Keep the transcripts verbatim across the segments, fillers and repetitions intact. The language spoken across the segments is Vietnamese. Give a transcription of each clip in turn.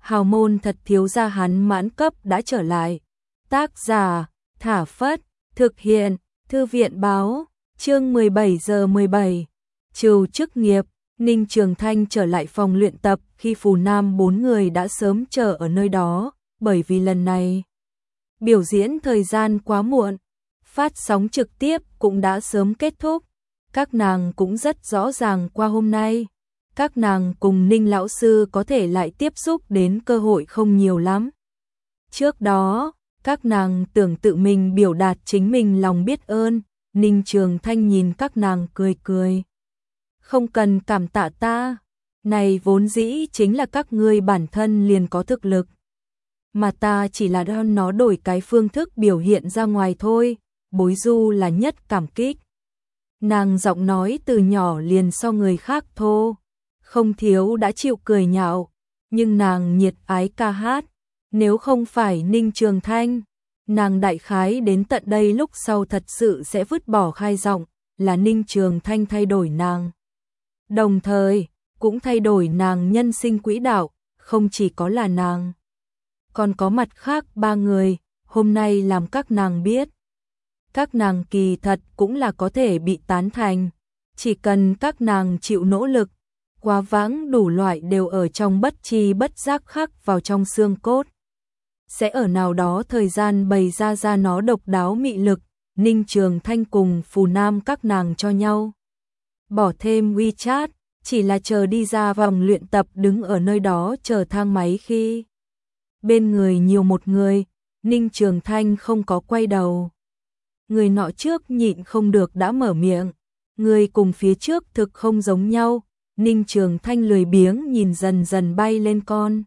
hào môn thật thiếu gia hắn mãn cấp đã trở lại. Tác giả, Thả Phất, thực hiện, Thư viện báo, chương mười bảy giờ mười bảy. Trừ chức nghiệp, Ninh Trường Thanh trở lại phòng luyện tập khi Phù Nam bốn người đã sớm chờ ở nơi đó, bởi vì lần này biểu diễn thời gian quá muộn, phát sóng trực tiếp cũng đã sớm kết thúc. Các nàng cũng rất rõ ràng qua hôm nay, các nàng cùng Ninh lão sư có thể lại tiếp xúc đến cơ hội không nhiều lắm. Trước đó, các nàng tưởng tự mình biểu đạt chính mình lòng biết ơn, Ninh Trường Thanh nhìn các nàng cười cười. Không cần cảm tạ ta, này vốn dĩ chính là các ngươi bản thân liền có thực lực. Mà ta chỉ là don nó đổi cái phương thức biểu hiện ra ngoài thôi, Bối Du là nhất cảm kích. Nàng giọng nói từ nhỏ liền so người khác thô, không thiếu đã chịu cười nhạo, nhưng nàng nhiệt ái ca hát, nếu không phải Ninh Trường Thanh, nàng đại khái đến tận đây lúc sau thật sự sẽ vứt bỏ khai giọng, là Ninh Trường Thanh thay đổi nàng. Đồng thời, cũng thay đổi nàng nhân sinh quỹ đạo, không chỉ có là nàng. Còn có mặt khác ba người, hôm nay làm các nàng biết. Các nàng kỳ thật cũng là có thể bị tán thành, chỉ cần các nàng chịu nỗ lực, quá vãng đủ loại đều ở trong bất tri bất giác khắc vào trong xương cốt. Sẽ ở nào đó thời gian bày ra ra nó độc đáo mị lực, Ninh Trường Thanh cùng Phù Nam các nàng cho nhau. Bỏ thêm WeChat, chỉ là chờ đi ra vòng luyện tập đứng ở nơi đó chờ thang máy khi bên người nhiều một người, Ninh Trường Thanh không có quay đầu. Người nọ trước nhịn không được đã mở miệng, người cùng phía trước thực không giống nhau, Ninh Trường Thanh lười biếng nhìn dần dần bay lên con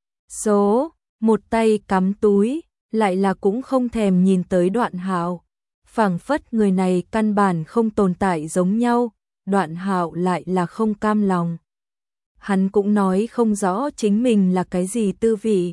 số, một tay cắm túi, lại là cũng không thèm nhìn tới Đoạn Hạo, phảng phất người này căn bản không tồn tại giống nhau. Đoạn Hạo lại là không cam lòng. Hắn cũng nói không rõ chính mình là cái gì tư vị.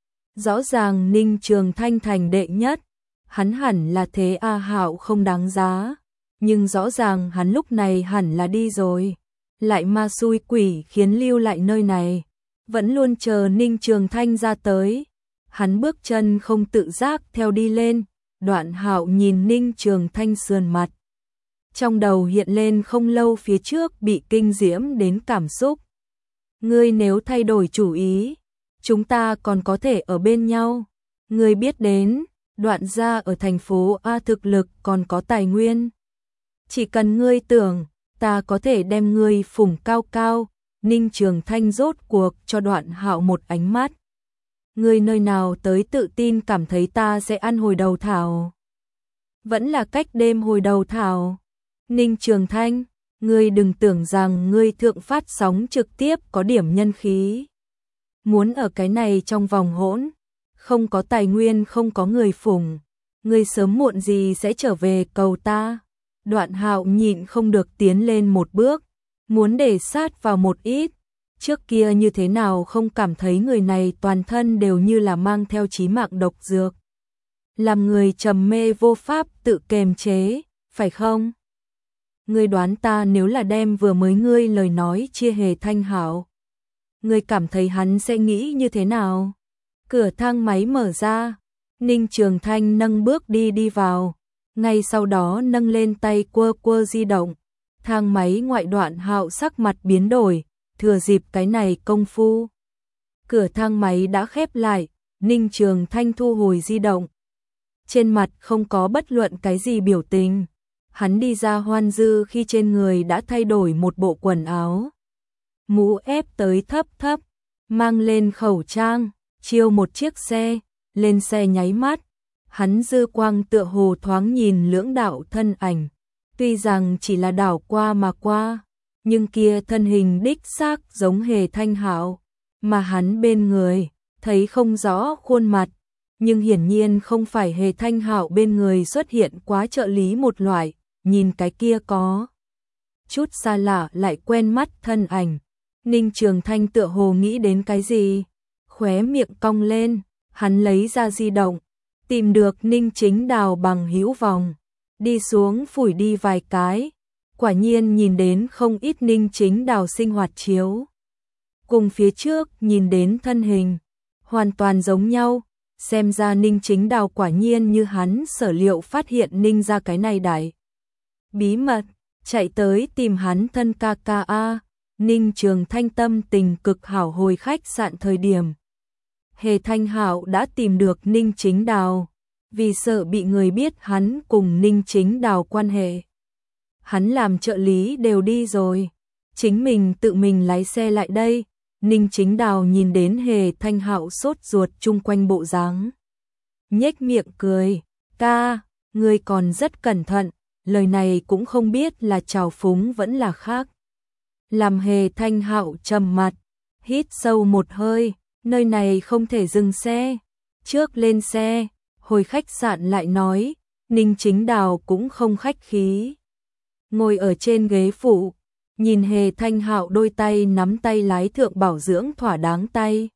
Rõ ràng Ninh Trường Thanh thành đệ nhất, hắn hẳn là thế A Hạo không đáng giá, nhưng rõ ràng hắn lúc này hẳn là đi rồi, lại ma xui quỷ khiến lưu lại nơi này, vẫn luôn chờ Ninh Trường Thanh ra tới. Hắn bước chân không tự giác theo đi lên, Đoạn Hạo nhìn Ninh Trường Thanh sườn mặt. Trong đầu hiện lên không lâu phía trước bị kinh diễm đến cảm xúc. Ngươi nếu thay đổi chủ ý, chúng ta còn có thể ở bên nhau. Ngươi biết đến, Đoạn gia ở thành phố A thực lực còn có tài nguyên. Chỉ cần ngươi tưởng, ta có thể đem ngươi phủng cao cao. Ninh Trường Thanh rốt cuộc cho Đoạn Hạo một ánh mắt. Ngươi nơi nào tới tự tin cảm thấy ta sẽ ăn hồi đầu thảo? Vẫn là cách đêm hồi đầu thảo. Ninh Trường Thanh, ngươi đừng tưởng rằng ngươi thượng phát sóng trực tiếp có điểm nhân khí. Muốn ở cái này trong vòng hỗn, không có tài nguyên không có người phụng, ngươi sớm muộn gì sẽ trở về cầu ta. Đoạn Hạo nhịn không được tiến lên một bước, muốn để sát vào một ít. Trước kia như thế nào không cảm thấy người này toàn thân đều như là mang theo chí mạng độc dược. Làm người trầm mê vô pháp tự kềm chế, phải không? Ngươi đoán ta nếu là đem vừa mới ngươi lời nói chia Hề Thanh Hạo, ngươi cảm thấy hắn sẽ nghĩ như thế nào? Cửa thang máy mở ra, Ninh Trường Thanh nâng bước đi đi vào, ngay sau đó nâng lên tay quơ quơ di động. Thang máy ngoại Đoạn Hạo sắc mặt biến đổi, thừa dịp cái này công phu. Cửa thang máy đã khép lại, Ninh Trường Thanh thu hồi di động. Trên mặt không có bất luận cái gì biểu tình. Hắn đi ra Hoan Dư khi trên người đã thay đổi một bộ quần áo. Mũ ép tới thấp thấp, mang lên khẩu trang, chiêu một chiếc xe, lên xe nháy mắt. Hắn dư quang tựa hồ thoáng nhìn lưỡng đạo thân ảnh. Tuy rằng chỉ là đảo qua mà qua, nhưng kia thân hình đích xác giống Hề Thanh Hạo. Mà hắn bên người, thấy không rõ khuôn mặt. Nhưng hiển nhiên không phải Hề Thanh Hạo bên người xuất hiện quá trợ lý một loại. Nhìn cái kia có chút xa lạ lại quen mắt thân ảnh. Ninh Trường Thanh tựa hồ nghĩ đến cái gì, khóe miệng cong lên, hắn lấy ra di động, tìm được Ninh Chính Đào bằng hữu vòng, đi xuống phủi đi vài cái, quả nhiên nhìn đến không ít Ninh Chính Đào sinh hoạt chiếu. Cùng phía trước nhìn đến thân hình, hoàn toàn giống nhau, xem ra Ninh Chính Đào quả nhiên như hắn sở liệu phát hiện Ninh ra cái này đại bí mật, chạy tới tìm hắn thân ca ca a. Ninh Trường Thanh tâm tình cực hảo hồi khách sạn thời điểm. Hề Thanh Hạo đã tìm được Ninh Chính Đào, vì sợ bị người biết hắn cùng Ninh Chính Đào quan hệ. Hắn làm trợ lý đều đi rồi, chính mình tự mình lái xe lại đây. Ninh Chính Đào nhìn đến Hề Thanh Hạo sốt ruột chung quanh bộ dáng, nhếch miệng cười, ca, ngươi còn rất cẩn thận, lời này cũng không biết là trào phúng vẫn là khác. Làm Hề Thanh Hạo trầm mặt, hít sâu một hơi, nơi này không thể dừng xe, trước lên xe, hồi khách sạn lại nói. Ninh Chính Đào cũng không khách khí, ngồi ở trên ghế phụ, nhìn Hề Thanh Hạo đôi tay nắm tay lái thượng bảo dưỡng thỏa đáng tay.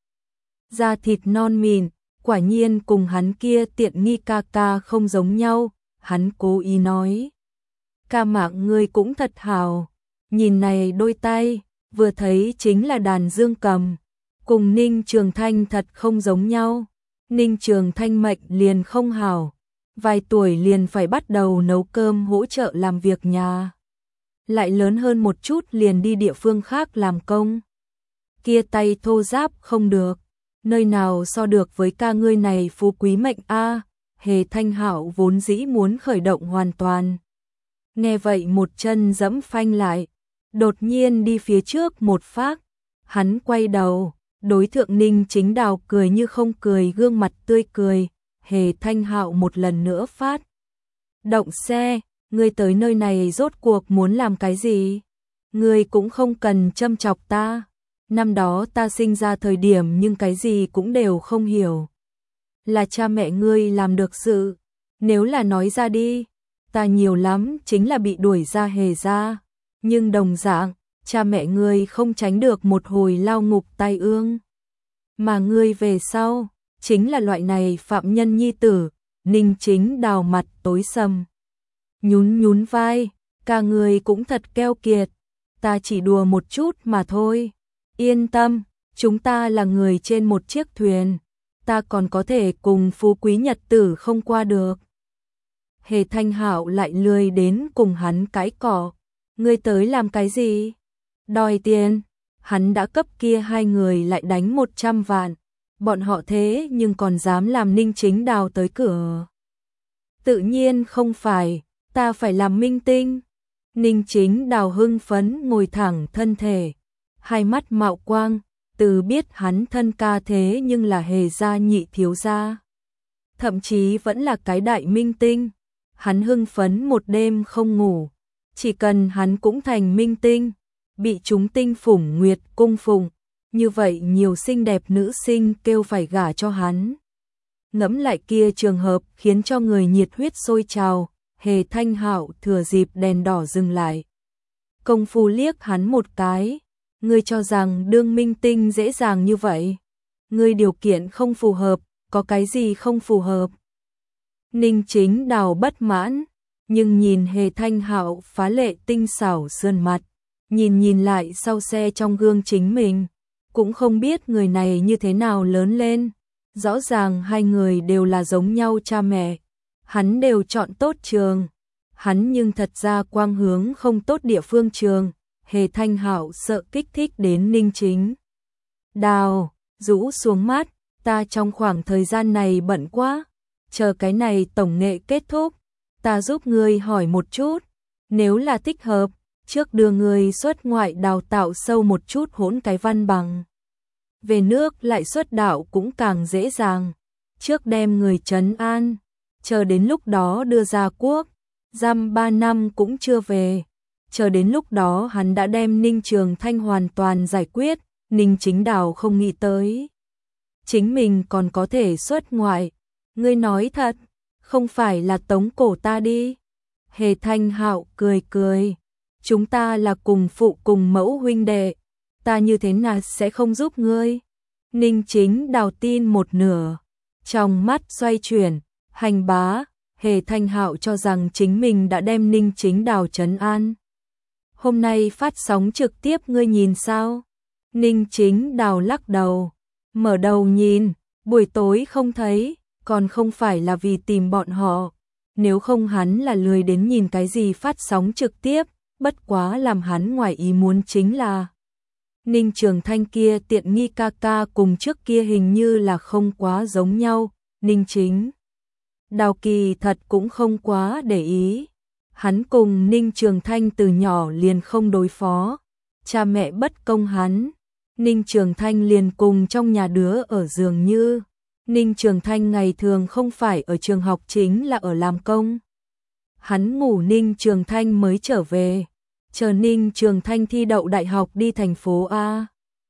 Da thịt non mịn, quả nhiên cùng hắn kia tiện nghi ca ca không giống nhau, hắn cố ý nói. Ca mạng ngươi cũng thật hào, nhìn này đôi tay, vừa thấy chính là đàn dương cầm, cùng Ninh Trường Thanh thật không giống nhau. Ninh Trường Thanh mệnh liền không hào, vài tuổi liền phải bắt đầu nấu cơm hỗ trợ làm việc nhà. Lại lớn hơn một chút liền đi địa phương khác làm công. Kia tay thô ráp không được, nơi nào so được với ca ngươi này phú quý mệnh a. Hề Thanh Hạo vốn dĩ muốn khởi động hoàn toàn. Nghe vậy một chân giẫm phanh lại, đột nhiên đi phía trước một phát, hắn quay đầu, đối thượng Ninh Chính Đào cười như không cười, gương mặt tươi cười. Hề Thanh Hạo một lần nữa phát động xe, ngươi tới nơi này rốt cuộc muốn làm cái gì? Ngươi cũng không cần châm chọc ta. Năm đó ta sinh ra thời điểm nhưng cái gì cũng đều không hiểu. Là cha mẹ ngươi làm được sự. Nếu là nói ra đi, ta nhiều lắm chính là bị đuổi ra Hề ra. Nhưng đồng dạng, cha mẹ ngươi không tránh được một hồi lao ngục tai ương. Mà ngươi về sau, chính là loại này phạm nhân nhi tử. Ninh Chính Đào mặt tối sầm, nhún nhún vai, ca người cũng thật keo kiệt, ta chỉ đùa một chút mà thôi. Yên tâm, chúng ta là người trên một chiếc thuyền, ta còn có thể cùng phú quý nhật tử không qua được. Hề Thanh Hạo lại lười đến cùng hắn cãi cỏ, ngươi tới làm cái gì? Đòi tiền, hắn đã cấp kia hai người lại đánh một trăm vạn, bọn họ thế nhưng còn dám làm Ninh Chính Đào tới cửa. Tự nhiên không phải, ta phải làm minh tinh. Ninh Chính Đào hưng phấn ngồi thẳng thân thể, hai mắt mạo quang, từ biết hắn thân ca thế nhưng là Hề gia nhị thiếu gia, thậm chí vẫn là cái đại minh tinh. Hắn hưng phấn một đêm không ngủ, chỉ cần hắn cũng thành minh tinh, bị chúng tinh phủng nguyệt cung phụng, như vậy nhiều xinh đẹp nữ sinh kêu phải gả cho hắn. Ngẫm lại kia trường hợp khiến cho người nhiệt huyết sôi trào. Hề Thanh Hạo thừa dịp đèn đỏ dừng lại, công phu liếc hắn một cái, ngươi cho rằng đương minh tinh dễ dàng như vậy? Ngươi điều kiện không phù hợp, có cái gì không phù hợp? Ninh Chính Đào bất mãn, nhưng nhìn Hề Thanh Hạo phá lệ tinh xảo sườn mặt, nhìn nhìn lại sau xe trong gương chính mình, cũng không biết người này như thế nào lớn lên. Rõ ràng hai người đều là giống nhau cha mẹ, hắn đều chọn tốt trường, hắn nhưng thật ra quang hướng không tốt địa phương trường. Hề Thanh Hạo sợ kích thích đến Ninh Chính Đào, rũ xuống mắt, ta trong khoảng thời gian này bận quá, chờ cái này tổng nghệ kết thúc, ta giúp ngươi hỏi một chút, nếu là thích hợp, trước đưa ngươi xuất ngoại đào tạo sâu một chút hỗn cái văn bằng. Về nước lại xuất đạo cũng càng dễ dàng, trước đem người trấn an, chờ đến lúc đó đưa ra quốc, giam ba năm cũng chưa về, chờ đến lúc đó hắn đã đem Ninh Trường Thanh hoàn toàn giải quyết. Ninh Chính Đào không nghĩ tới chính mình còn có thể xuất ngoại, ngươi nói thật, không phải là tống cổ ta đi? Hề Thanh Hạo cười cười, chúng ta là cùng phụ cùng mẫu huynh đệ, ta như thế nào sẽ không giúp ngươi? Ninh Chính Đào tin một nửa, trong mắt xoay chuyển, hành bá. Hề Thanh Hạo cho rằng chính mình đã đem Ninh Chính Đào trấn an. Hôm nay phát sóng trực tiếp ngươi nhìn sao? Ninh Chính Đào lắc đầu, Mở đầu nhìn, buổi tối không thấy, còn không phải là vì tìm bọn họ. Nếu không hắn là lười đến nhìn cái gì phát sóng trực tiếp, bất quá làm hắn ngoài ý muốn chính là Ninh Trường Thanh kia tiện nghi ca ca cùng trước kia hình như là không quá giống nhau, Ninh Chính Đào kỳ thật cũng không quá để ý. Hắn cùng Ninh Trường Thanh từ nhỏ liền không đối phó, cha mẹ bất công hắn. Ninh Trường Thanh liền cùng trong nhà đứa ở dường như. Ninh Trường Thanh ngày thường không phải ở trường học chính là ở làm công. Hắn ngủ Ninh Trường Thanh mới trở về, chờ Ninh Trường Thanh thi đậu đại học đi thành phố A.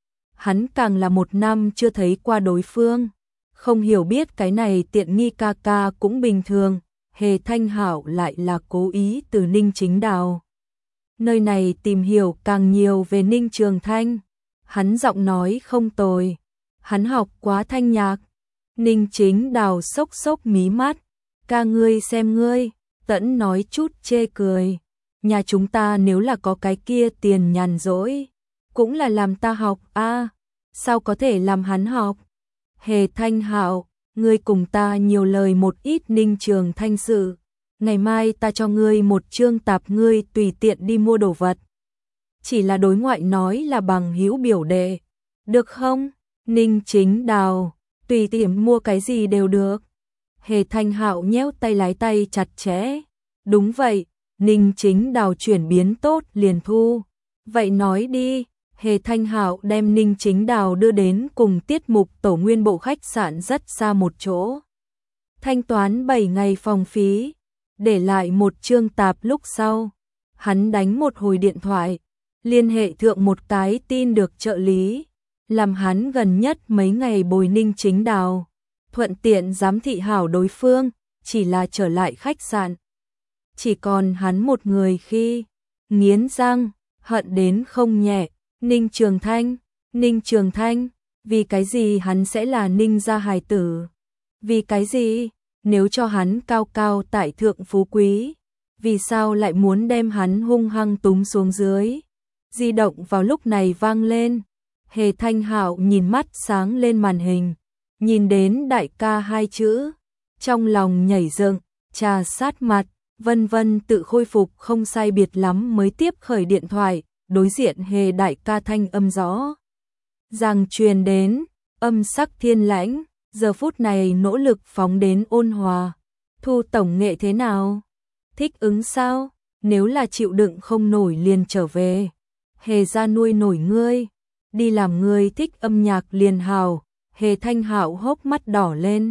Hắn càng là một năm chưa thấy qua đối phương, không hiểu biết cái này tiện nghi ca ca cũng bình thường, Hề Thanh Hảo lại là cố ý từ Ninh Chính Đào nơi này tìm hiểu càng nhiều về Ninh Trường Thanh. Hắn giọng nói không tồi, hắn học quá thanh nhạc. Ninh Chính Đào sốc sốc mí mắt, ca ngươi xem ngươi, tẫn nói chút chê cười. Nhà chúng ta nếu là có cái kia tiền nhàn rỗi, cũng là làm ta học a, à, sao có thể làm hắn học? Hề Thanh Hạo, ngươi cùng ta nhiều lời một ít Ninh Trường Thanh sự, ngày mai ta cho ngươi một chương tạp ngươi tùy tiện đi mua đồ vật. Chỉ là đối ngoại nói là bằng hữu biểu đệ, được không? Ninh Chính Đào, tùy tiện mua cái gì đều được. Hề Thanh Hạo nhéo tay lái tay chặt chẽ, đúng vậy. Ninh Chính Đào chuyển biến tốt liền thu. Vậy nói đi, Hề Thanh Hạo đem Ninh Chính Đào đưa đến cùng tiết mục tổ nguyên bộ khách sạn rất xa một chỗ. Thanh toán bảy ngày phòng phí, để lại một chương tạp lúc sau. Hắn đánh một hồi điện thoại, liên hệ thượng một cái tin được trợ lý, làm hắn gần nhất mấy ngày bồi Ninh Chính Đào, thuận tiện giám thị hảo đối phương, chỉ là trở lại khách sạn. Chỉ còn hắn một người khi nghiến răng, hận đến không nhẹ. Ninh Trường Thanh, Ninh Trường Thanh, vì cái gì hắn sẽ là Ninh gia hài tử? Vì cái gì? Nếu cho hắn cao cao tại thượng phú quý, vì sao lại muốn đem hắn hung hăng túm xuống dưới? Di động vào lúc này vang lên. Hề Thanh Hạo nhìn mắt sáng lên màn hình, nhìn đến đại ca hai chữ, trong lòng nhảy dựng, trà sát mặt. Vân Vân tự khôi phục không sai biệt lắm mới tiếp khởi điện thoại, đối diện Hề đại ca thanh âm rõ ràng truyền đến, âm sắc thiên lãnh, giờ phút này nỗ lực phóng đến ôn hòa. Thu tổng nghệ thế nào? Thích ứng sao? Nếu là chịu đựng không nổi liền trở về. Hề ra nuôi nổi ngươi, đi làm ngươi thích âm nhạc liền hào. Hề Thanh Hạo hốc mắt đỏ lên.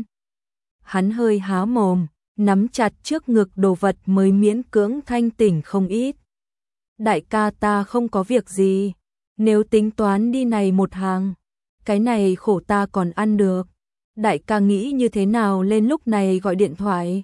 Hắn hơi há mồm, nắm chặt trước ngực đồ vật mới miễn cưỡng thanh tỉnh không ít. Đại ca ta không có việc gì, nếu tính toán đi này một hàng, cái này khổ ta còn ăn được. Đại ca nghĩ như thế nào lên lúc này gọi điện thoại?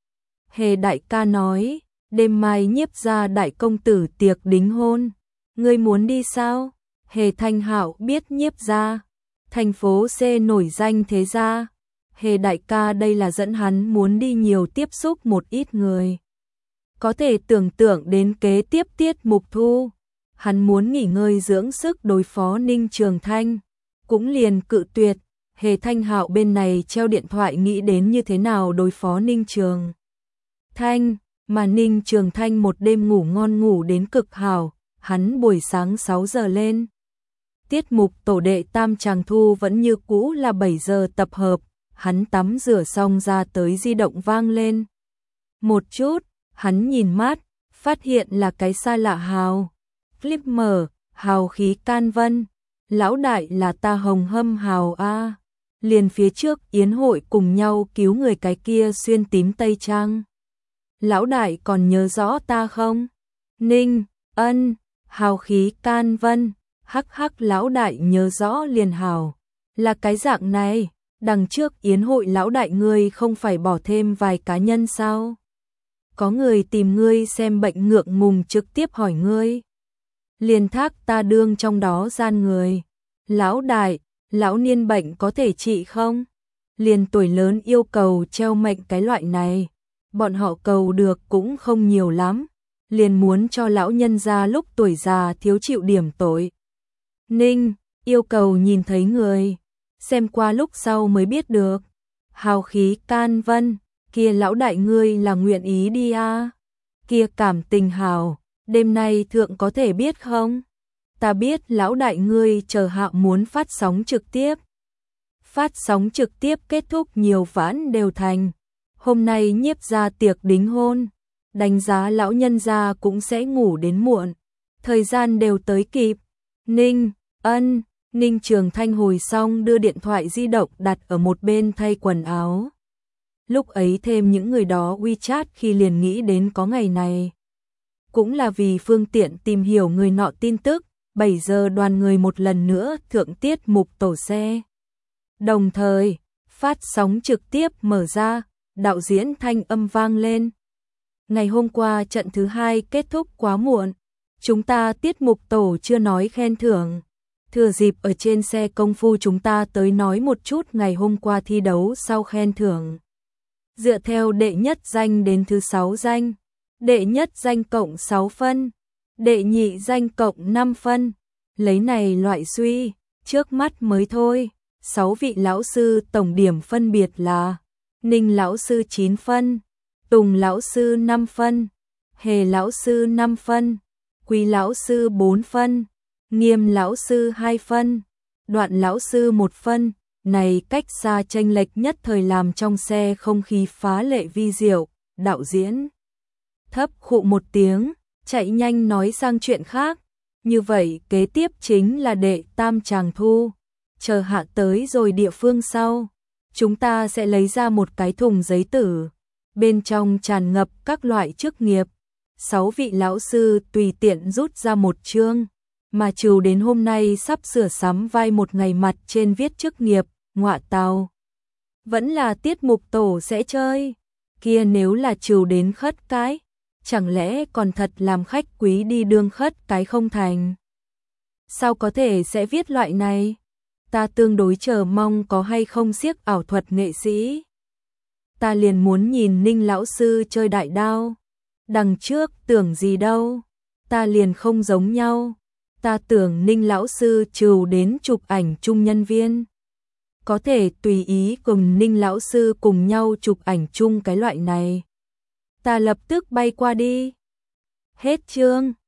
Hề đại ca nói, đêm mai Nhiếp gia đại công tử tiệc đính hôn, ngươi muốn đi sao? Hề Thanh Hạo biết Nhiếp gia, thành phố C nổi danh thế gia. Hề đại ca đây là dẫn hắn muốn đi nhiều tiếp xúc một ít người. Có thể tưởng tượng đến kế tiếp tiết mục thu, hắn muốn nghỉ ngơi dưỡng sức đối phó Ninh Trường Thanh, cũng liền cự tuyệt. Hề Thanh Hạo bên này treo điện thoại nghĩ đến như thế nào đối phó Ninh Trường Thanh, mà Ninh Trường Thanh một đêm ngủ ngon ngủ đến cực hảo, hắn buổi sáng sáu giờ lên. Tiết mục tổ đệ tam chàng thu vẫn như cũ là bảy giờ tập hợp. Hắn tắm rửa xong ra tới di động vang lên. Một chút, hắn nhìn mát, phát hiện là cái xa lạ hào. Flip mở, hào khí can vân. Lão đại là ta Hồng Hâm hào a. Liền phía trước yến hội cùng nhau cứu người cái kia xuyên tím tây trang. Lão đại còn nhớ rõ ta không? Ninh, ân, hào khí can vân. Hắc hắc lão đại nhớ rõ liền hào. Là cái dạng này. Đằng trước yến hội lão đại ngươi không phải bỏ thêm vài cá nhân sao? Có người tìm ngươi xem bệnh ngượng ngùng trực tiếp hỏi ngươi. Liền thác ta đương trong đó gian người. Lão đại, lão niên bệnh có thể trị không? Liền tuổi lớn yêu cầu treo mệnh cái loại này. Bọn họ cầu được cũng không nhiều lắm. Liền muốn cho lão nhân ra lúc tuổi già thiếu chịu điểm tội. Ninh, yêu cầu nhìn thấy người. xem qua lúc sau mới biết được. Hào khí can vân, kia lão đại ngươi là nguyện ý đi à? Kia cảm tình hào, đêm nay thượng có thể biết không? Ta biết lão đại ngươi chờ hạ muốn phát sóng trực tiếp. Phát sóng trực tiếp kết thúc nhiều vãn đều thành. Hôm nay Nhiếp gia tiệc đính hôn, đánh giá lão nhân gia cũng sẽ ngủ đến muộn. Thời gian đều tới kịp. Ninh, ân, Ninh Trường Thanh hồi xong đưa điện thoại di động đặt ở một bên thay quần áo. Lúc ấy thêm những người đó WeChat khi liền nghĩ đến có ngày này. Cũng là vì phương tiện tìm hiểu người nọ tin tức, bảy giờ đoàn người một lần nữa thượng tiết mục tổ xe. Đồng thời, phát sóng trực tiếp mở ra, đạo diễn thanh âm vang lên. Ngày hôm qua trận thứ hai kết thúc quá muộn, chúng ta tiết mục tổ chưa nói khen thưởng. Thừa dịp ở trên xe công phu chúng ta tới nói một chút ngày hôm qua thi đấu sau khen thưởng. Dựa theo đệ nhất danh đến thứ sáu danh, đệ nhất danh cộng sáu phân, đệ nhị danh cộng năm phân. Lấy này loại suy, trước mắt mới thôi, sáu vị lão sư tổng điểm phân biệt là Ninh lão sư chín phân, Tùng lão sư năm phân, Hề lão sư năm phân, Quý lão sư bốn phân, Nghiêm lão sư hai phân, Đoạn lão sư một phân. Này cách xa chênh lệch nhất thời làm trong xe không khí phá lệ vi diệu. Đạo diễn thấp khụ một tiếng, chạy nhanh nói sang chuyện khác. Như vậy kế tiếp chính là đệ tam tràng thu. Chờ hạ tới rồi địa phương sau, chúng ta sẽ lấy ra một cái thùng giấy tử, bên trong tràn ngập các loại chức nghiệp. Sáu vị lão sư tùy tiện rút ra một chương, mà trừ đến hôm nay sắp sửa sắm vai một ngày mặt trên viết chức nghiệp. Ngọa tào, vẫn là tiết mục tổ sẽ chơi. Kia nếu là trừ đến khất cái, chẳng lẽ còn thật làm khách quý đi đương khất cái không thành? Sao có thể sẽ viết loại này? Ta tương đối chờ mong có hay không xiếc ảo thuật nghệ sĩ. Ta liền muốn nhìn Ninh lão sư chơi đại đao. Đằng trước tưởng gì đâu, ta liền không giống nhau. Ta tưởng Ninh lão sư trừ đến chụp ảnh chung nhân viên, có thể tùy ý cùng Ninh lão sư cùng nhau chụp ảnh chung cái loại này. Ta lập tức bay qua đi. Hết chương.